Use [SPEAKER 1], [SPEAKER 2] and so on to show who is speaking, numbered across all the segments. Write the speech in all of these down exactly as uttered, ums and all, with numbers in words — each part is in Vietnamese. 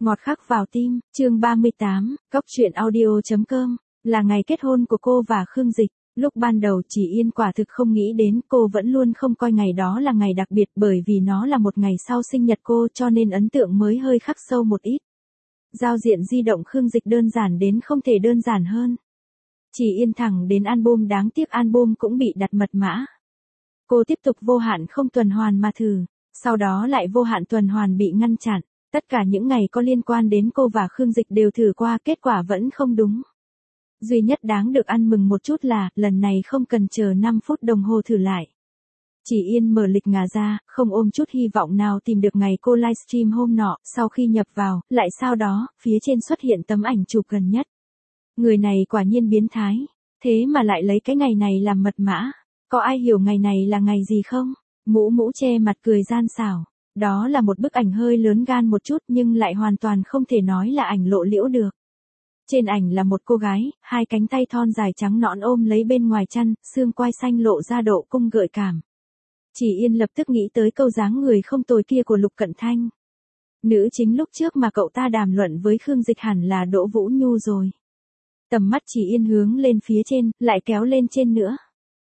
[SPEAKER 1] Ngọt khắc vào tim, chương ba mươi tám, cốc truyện audio.com, là ngày kết hôn của cô và Khương Dịch. Lúc ban đầu Chỉ Yên quả thực không nghĩ đến, cô vẫn luôn không coi ngày đó là ngày đặc biệt bởi vì nó là một ngày sau sinh nhật cô cho nên ấn tượng mới hơi khắc sâu một ít. Giao diện di động Khương Dịch đơn giản đến không thể đơn giản hơn. Chỉ Yên thẳng đến album, đáng tiếc album cũng bị đặt mật mã. Cô tiếp tục vô hạn không tuần hoàn mà thử, sau đó lại vô hạn tuần hoàn bị ngăn chặn. Tất cả những ngày có liên quan đến cô và Khương Dịch đều thử qua, kết quả vẫn không đúng. Duy nhất đáng được ăn mừng một chút là, lần này không cần chờ năm phút đồng hồ thử lại. Chỉ Yên mở lịch ngả ra, không ôm chút hy vọng nào tìm được ngày cô livestream hôm nọ, sau khi nhập vào, lại sau đó, phía trên xuất hiện tấm ảnh chụp gần nhất. Người này quả nhiên biến thái, thế mà lại lấy cái ngày này làm mật mã. Có ai hiểu ngày này là ngày gì không? Mũ mũ che mặt cười gian xảo. Đó là một bức ảnh hơi lớn gan một chút nhưng lại hoàn toàn không thể nói là ảnh lộ liễu được. Trên ảnh là một cô gái, hai cánh tay thon dài trắng nõn ôm lấy bên ngoài chăn, xương quai xanh lộ ra độ cung gợi cảm. Chỉ Yên lập tức nghĩ tới câu dáng người không tồi kia của Lục Cận Thanh. Nữ chính lúc trước mà cậu ta đàm luận với Khương Dịch hẳn là Đỗ Vũ Nhu rồi. Tầm mắt Chỉ Yên hướng lên phía trên, lại kéo lên trên nữa.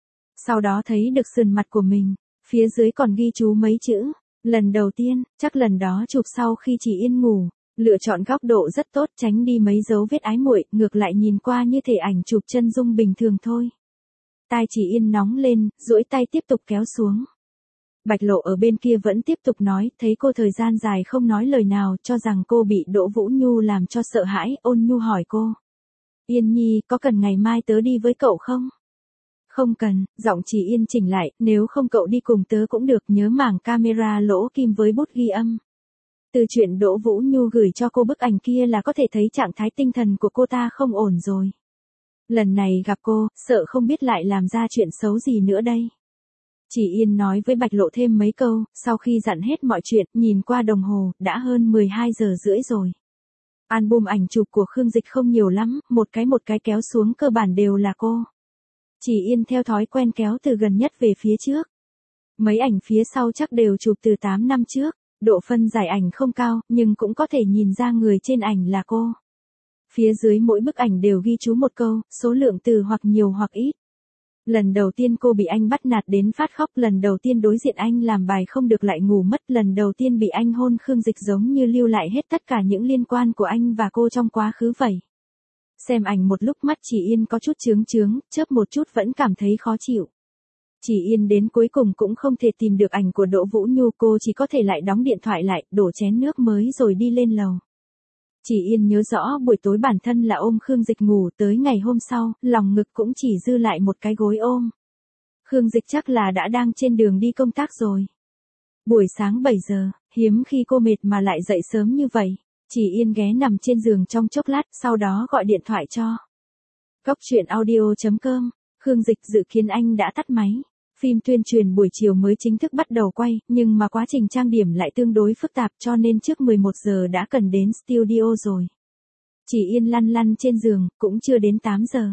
[SPEAKER 1] Sau đó thấy được sườn mặt của mình, phía dưới còn ghi chú mấy chữ. Lần đầu tiên, chắc lần đó chụp sau khi Chỉ Yên ngủ, lựa chọn góc độ rất tốt, tránh đi mấy dấu vết ái muội, ngược lại nhìn qua như thể ảnh chụp chân dung bình thường thôi. Tai Chỉ Yên nóng lên, duỗi tay tiếp tục kéo xuống. Bạch Lộ ở bên kia vẫn tiếp tục nói, thấy cô thời gian dài không nói lời nào, cho rằng cô bị Đỗ Vũ Nhu làm cho sợ hãi, ôn nhu hỏi cô. Yên Nhi, có cần ngày mai tớ đi với cậu không? Không cần, giọng Chỉ Yên chỉnh lại, nếu không cậu đi cùng tớ cũng được, nhớ mảng camera lỗ kim với bút ghi âm. Từ chuyện Đỗ Vũ Nhu gửi cho cô bức ảnh kia là có thể thấy trạng thái tinh thần của cô ta không ổn rồi. Lần này gặp cô, sợ không biết lại làm ra chuyện xấu gì nữa đây. Chỉ Yên nói với Bạch Lộ thêm mấy câu, sau khi dặn hết mọi chuyện, nhìn qua đồng hồ, đã hơn mười hai giờ rưỡi rồi. Album ảnh chụp của Khương Dịch không nhiều lắm, một cái một cái kéo xuống cơ bản đều là cô. Chỉ Yên theo thói quen kéo từ gần nhất về phía trước. Mấy ảnh phía sau chắc đều chụp từ tám năm trước, độ phân giải ảnh không cao, nhưng cũng có thể nhìn ra người trên ảnh là cô. Phía dưới mỗi bức ảnh đều ghi chú một câu, số lượng từ hoặc nhiều hoặc ít. Lần đầu tiên cô bị anh bắt nạt đến phát khóc, lần đầu tiên đối diện anh làm bài không được lại ngủ mất, lần đầu tiên bị anh hôn. Khương Dịch giống như lưu lại hết tất cả những liên quan của anh và cô trong quá khứ vậy. Xem ảnh một lúc mắt Chỉ Yên có chút chướng chướng, chớp một chút vẫn cảm thấy khó chịu. Chỉ Yên đến cuối cùng cũng không thể tìm được ảnh của Đỗ Vũ Nhu, cô chỉ có thể lại đóng điện thoại lại, đổ chén nước mới rồi đi lên lầu. Chỉ Yên nhớ rõ buổi tối bản thân là ôm Khương Dịch ngủ, tới ngày hôm sau, lòng ngực cũng chỉ dư lại một cái gối ôm. Khương Dịch chắc là đã đang trên đường đi công tác rồi. Buổi sáng bảy giờ, hiếm khi cô mệt mà lại dậy sớm như vậy. Chỉ Yên ghé nằm trên giường trong chốc lát, sau đó gọi điện thoại cho cốc truyện audio.com. Khương Dịch dự kiến anh đã tắt máy. Phim tuyên truyền buổi chiều mới chính thức bắt đầu quay, nhưng mà quá trình trang điểm lại tương đối phức tạp cho nên trước mười một giờ đã cần đến studio rồi. Chỉ Yên lăn lăn trên giường, cũng chưa đến tám giờ.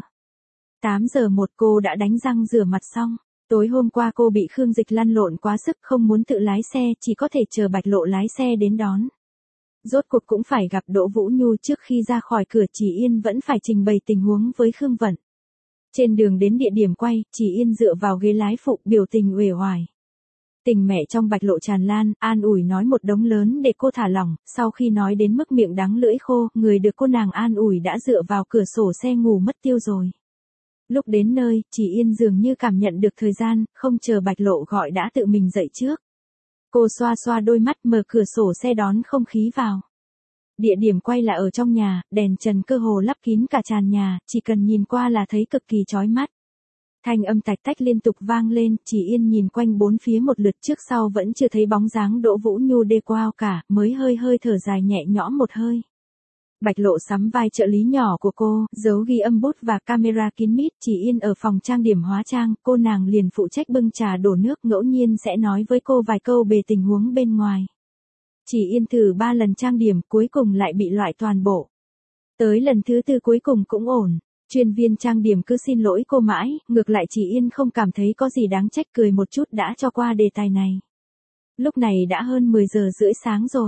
[SPEAKER 1] tám giờ một cô đã đánh răng rửa mặt xong. Tối hôm qua cô bị Khương Dịch lăn lộn quá sức, không muốn tự lái xe, chỉ có thể chờ Bạch Lộ lái xe đến đón. Rốt cuộc cũng phải gặp Đỗ Vũ Nhu, trước khi ra khỏi cửa Chỉ Yên vẫn phải trình bày tình huống với Khương Vận. Trên đường đến địa điểm quay, Chỉ Yên dựa vào ghế lái phụ, biểu tình uể oải. Tình mẹ trong Bạch Lộ tràn lan, an ủi nói một đống lớn để cô thả lỏng, sau khi nói đến mức miệng đắng lưỡi khô, người được cô nàng an ủi đã dựa vào cửa sổ xe ngủ mất tiêu rồi. Lúc đến nơi, Chỉ Yên dường như cảm nhận được thời gian, không chờ Bạch Lộ gọi đã tự mình dậy trước. Cô xoa xoa đôi mắt, mở cửa sổ xe đón không khí vào. Địa điểm quay là ở trong nhà, đèn trần cơ hồ lắp kín cả tràn nhà, chỉ cần nhìn qua là thấy cực kỳ chói mắt. Thanh âm tạch tách liên tục vang lên, Chỉ Yên nhìn quanh bốn phía một lượt, trước sau vẫn chưa thấy bóng dáng Đỗ Vũ Nhu đê qua cả, mới hơi hơi thở dài nhẹ nhõm một hơi. Bạch Lộ sắm vai trợ lý nhỏ của cô, giấu ghi âm bút và camera kín mít. Chỉ Yên ở phòng trang điểm hóa trang, cô nàng liền phụ trách bưng trà đổ nước, ngẫu nhiên sẽ nói với cô vài câu về tình huống bên ngoài. Chỉ Yên thử ba lần trang điểm, cuối cùng lại bị loại toàn bộ. Tới lần thứ tư cuối cùng cũng ổn. Chuyên viên trang điểm cứ xin lỗi cô mãi, ngược lại Chỉ Yên không cảm thấy có gì đáng trách, cười một chút đã cho qua đề tài này. Lúc này đã hơn mười giờ rưỡi sáng rồi.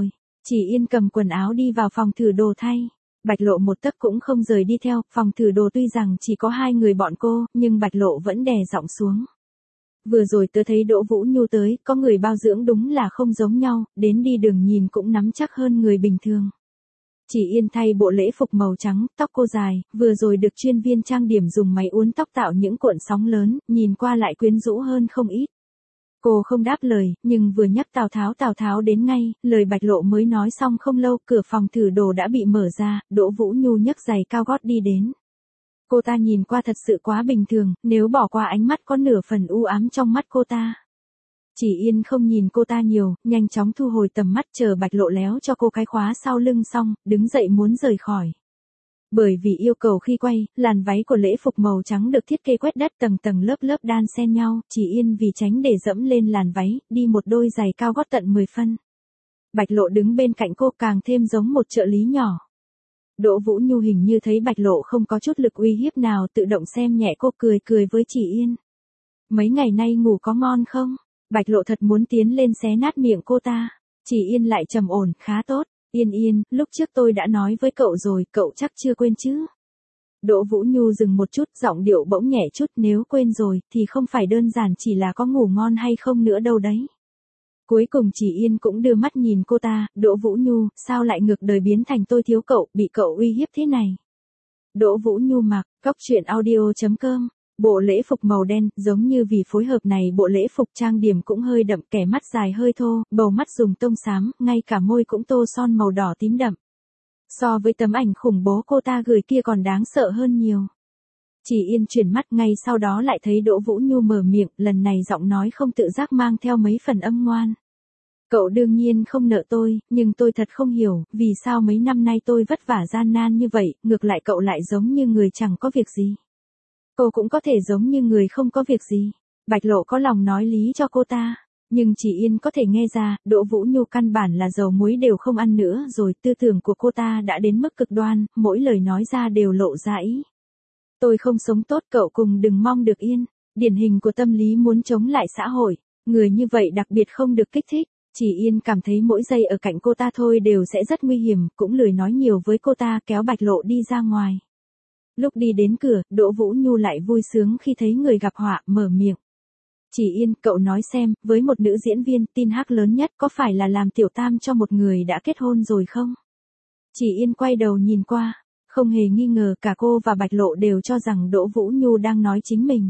[SPEAKER 1] Chỉ Yên cầm quần áo đi vào phòng thử đồ thay. Bạch Lộ một tấc cũng không rời đi theo, phòng thử đồ tuy rằng chỉ có hai người bọn cô, nhưng Bạch Lộ vẫn đè giọng xuống. Vừa rồi tớ thấy Đỗ Vũ Nhu tới, có người bao dưỡng đúng là không giống nhau, đến đi đường nhìn cũng nắm chắc hơn người bình thường. Chỉ Yên thay bộ lễ phục màu trắng, tóc cô dài, vừa rồi được chuyên viên trang điểm dùng máy uốn tóc tạo những cuộn sóng lớn, nhìn qua lại quyến rũ hơn không ít. Cô không đáp lời, nhưng vừa nhắc Tào Tháo Tào Tháo đến ngay, lời Bạch Lộ mới nói xong không lâu, cửa phòng thử đồ đã bị mở ra, Đỗ Vũ Nhu nhấc giày cao gót đi đến. Cô ta nhìn qua thật sự quá bình thường, nếu bỏ qua ánh mắt có nửa phần u ám trong mắt cô ta. Chỉ Yên không nhìn cô ta nhiều, nhanh chóng thu hồi tầm mắt chờ Bạch Lộ léo cho cô cái khóa sau lưng xong, đứng dậy muốn rời khỏi. Bởi vì yêu cầu khi quay, làn váy của lễ phục màu trắng được thiết kế quét đất tầng tầng lớp lớp đan xen nhau, Chỉ Yên vì tránh để dẫm lên làn váy, đi một đôi giày cao gót tận mười phân. Bạch Lộ đứng bên cạnh cô càng thêm giống một trợ lý nhỏ. Đỗ Vũ Nhu hình như thấy Bạch Lộ không có chút lực uy hiếp nào, tự động xem nhẹ cô, cười cười với Chỉ Yên. Mấy ngày nay ngủ có ngon không? Bạch Lộ thật muốn tiến lên xé nát miệng cô ta. Chỉ Yên lại trầm ổn, khá tốt. Yên Yên, lúc trước tôi đã nói với cậu rồi, cậu chắc chưa quên chứ? Đỗ Vũ Nhu dừng một chút, giọng điệu bỗng nhẹ chút, nếu quên rồi, thì không phải đơn giản chỉ là có ngủ ngon hay không nữa đâu đấy. Cuối cùng Chỉ Yên cũng đưa mắt nhìn cô ta, Đỗ Vũ Nhu, sao lại ngược đời biến thành tôi thiếu cậu, bị cậu uy hiếp thế này? Đỗ Vũ Nhu mặc, cóc truyện audio chấm com. Bộ lễ phục màu đen, giống như vì phối hợp này bộ lễ phục trang điểm cũng hơi đậm, kẻ mắt dài hơi thô, bầu mắt dùng tông xám, ngay cả môi cũng tô son màu đỏ tím đậm. So với tấm ảnh khủng bố cô ta gửi kia còn đáng sợ hơn nhiều. Chỉ Yên chuyển mắt, ngay sau đó lại thấy Đỗ Vũ Nhu mở miệng, lần này giọng nói không tự giác mang theo mấy phần âm ngoan. Cậu đương nhiên không nợ tôi, nhưng tôi thật không hiểu, vì sao mấy năm nay tôi vất vả gian nan như vậy, ngược lại cậu lại giống như người chẳng có việc gì. Cô cũng có thể giống như người không có việc gì. Bạch Lộ có lòng nói lý cho cô ta. Nhưng Chỉ Yên có thể nghe ra, Đỗ Vũ Nhu căn bản là dầu muối đều không ăn nữa rồi, tư tưởng của cô ta đã đến mức cực đoan, mỗi lời nói ra đều lộ ra ý. Tôi không sống tốt, cậu cùng đừng mong được yên. Điển hình của tâm lý muốn chống lại xã hội. Người như vậy đặc biệt không được kích thích. Chỉ Yên cảm thấy mỗi giây ở cạnh cô ta thôi đều sẽ rất nguy hiểm, cũng lười nói nhiều với cô ta, kéo Bạch Lộ đi ra ngoài. Lúc đi đến cửa, Đỗ Vũ Nhu lại vui sướng khi thấy người gặp họa, mở miệng. Chỉ Yên, cậu nói xem, với một nữ diễn viên, tin hắc lớn nhất có phải là làm tiểu tam cho một người đã kết hôn rồi không? Chỉ Yên quay đầu nhìn qua, không hề nghi ngờ cả cô và Bạch Lộ đều cho rằng Đỗ Vũ Nhu đang nói chính mình.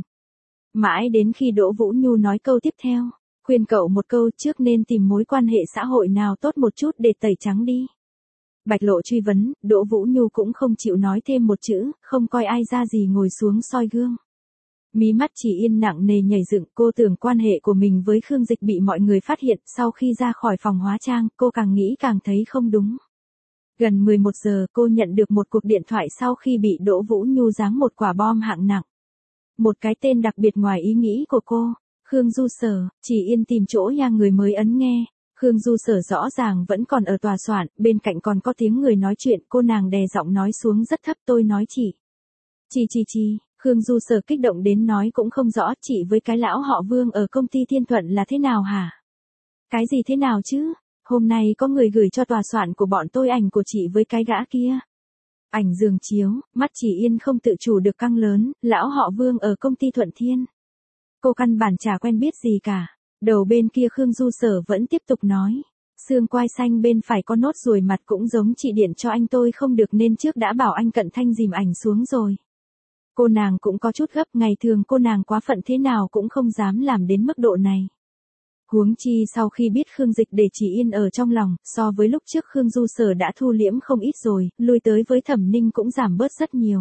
[SPEAKER 1] Mãi đến khi Đỗ Vũ Nhu nói câu tiếp theo, khuyên cậu một câu trước nên tìm mối quan hệ xã hội nào tốt một chút để tẩy trắng đi. Bạch Lộ truy vấn, Đỗ Vũ Nhu cũng không chịu nói thêm một chữ, không coi ai ra gì ngồi xuống soi gương. Mí mắt Chỉ Yên nặng nề nhảy dựng, cô tưởng quan hệ của mình với Khương Dịch bị mọi người phát hiện, sau khi ra khỏi phòng hóa trang, cô càng nghĩ càng thấy không đúng. Gần mười một giờ cô nhận được một cuộc điện thoại sau khi bị Đỗ Vũ Nhu giáng một quả bom hạng nặng. Một cái tên đặc biệt ngoài ý nghĩ của cô, Khương Du Sở. Chỉ Yên tìm chỗ nhà người mới ấn nghe. Khương Du Sở rõ ràng vẫn còn ở tòa soạn, bên cạnh còn có tiếng người nói chuyện, cô nàng đè giọng nói xuống rất thấp, tôi nói chị. Chị chị chị, Khương Du Sở kích động đến nói cũng không rõ, chị với cái lão họ Vương ở công ty Thiên Thuận là thế nào hả? Cái gì thế nào chứ? Hôm nay có người gửi cho tòa soạn của bọn tôi ảnh của chị với cái gã kia. Ảnh giường chiếu, mắt Chỉ Yên không tự chủ được căng lớn, lão họ Vương ở công ty Thuận Thiên. Cô căn bản chả quen biết gì cả. Đầu bên kia Khương Du Sở vẫn tiếp tục nói. Xương quai xanh bên phải có nốt ruồi mặt cũng giống chị điện cho anh tôi không được nên trước đã bảo anh Cận Thanh dìm ảnh xuống rồi. Cô nàng cũng có chút gấp, ngày thường cô nàng quá phận thế nào cũng không dám làm đến mức độ này. Huống chi sau khi biết Khương Dịch để Chỉ Yên ở trong lòng, so với lúc trước Khương Du Sở đã thu liễm không ít rồi, lui tới với Thẩm Ninh cũng giảm bớt rất nhiều.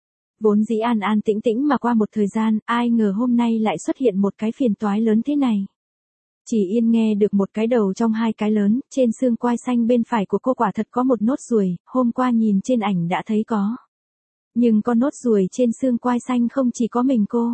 [SPEAKER 1] Vốn dĩ an an tĩnh tĩnh mà qua một thời gian, ai ngờ hôm nay lại xuất hiện một cái phiền toái lớn thế này. Chỉ Yên nghe được một cái đầu trong hai cái lớn, trên xương quai xanh bên phải của cô quả thật có một nốt ruồi, hôm qua nhìn trên ảnh đã thấy có. Nhưng con nốt ruồi trên xương quai xanh không chỉ có mình cô.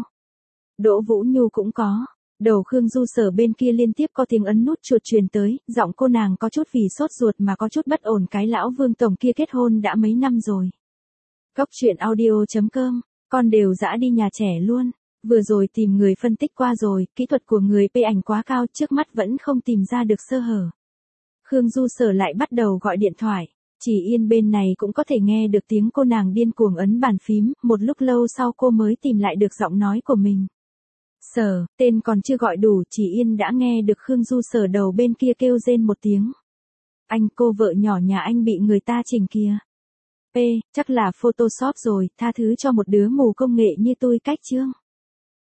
[SPEAKER 1] Đỗ Vũ Nhu cũng có. Đầu Khương Du Sở bên kia liên tiếp có tiếng ấn nút chuột truyền tới, giọng cô nàng có chút vì sốt ruột mà có chút bất ổn, cái lão Vương tổng kia kết hôn đã mấy năm rồi. Cóc truyện audio chấm com, con đều dã đi nhà trẻ luôn. Vừa rồi tìm người phân tích qua rồi, kỹ thuật của người pê ảnh quá cao, trước mắt vẫn không tìm ra được sơ hở. Khương Du Sở lại bắt đầu gọi điện thoại. Chỉ Yên bên này cũng có thể nghe được tiếng cô nàng điên cuồng ấn bàn phím, một lúc lâu sau cô mới tìm lại được giọng nói của mình. Sở, tên còn chưa gọi đủ, Chỉ Yên đã nghe được Khương Du Sở đầu bên kia kêu rên một tiếng. Anh, cô vợ nhỏ nhà anh bị người ta chỉnh kìa. Ê, chắc là Photoshop rồi, tha thứ cho một đứa mù công nghệ như tôi cách chương.